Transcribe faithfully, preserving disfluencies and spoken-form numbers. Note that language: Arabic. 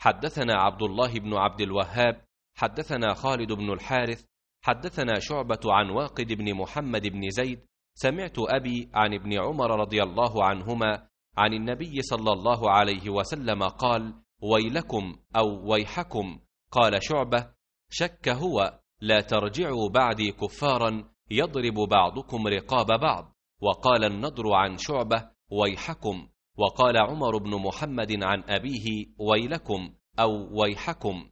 حدثنا عبد الله بن عبد الوهاب حدثنا خالد بن الحارث حدثنا شعبة عن واقد بن محمد بن زيد سمعت أبي عن ابن عمر رضي الله عنهما عن النبي صلى الله عليه وسلم قال: ويلكم أو ويحكم. قال شعبة: شك هو لا ترجعوا بعدي كفارا يضرب بعضكم رقاب بعض. وقال النضر عن شعبة: ويحكم. وقال عمر بن محمد عن أبيه: ويلكم أو ويحكم.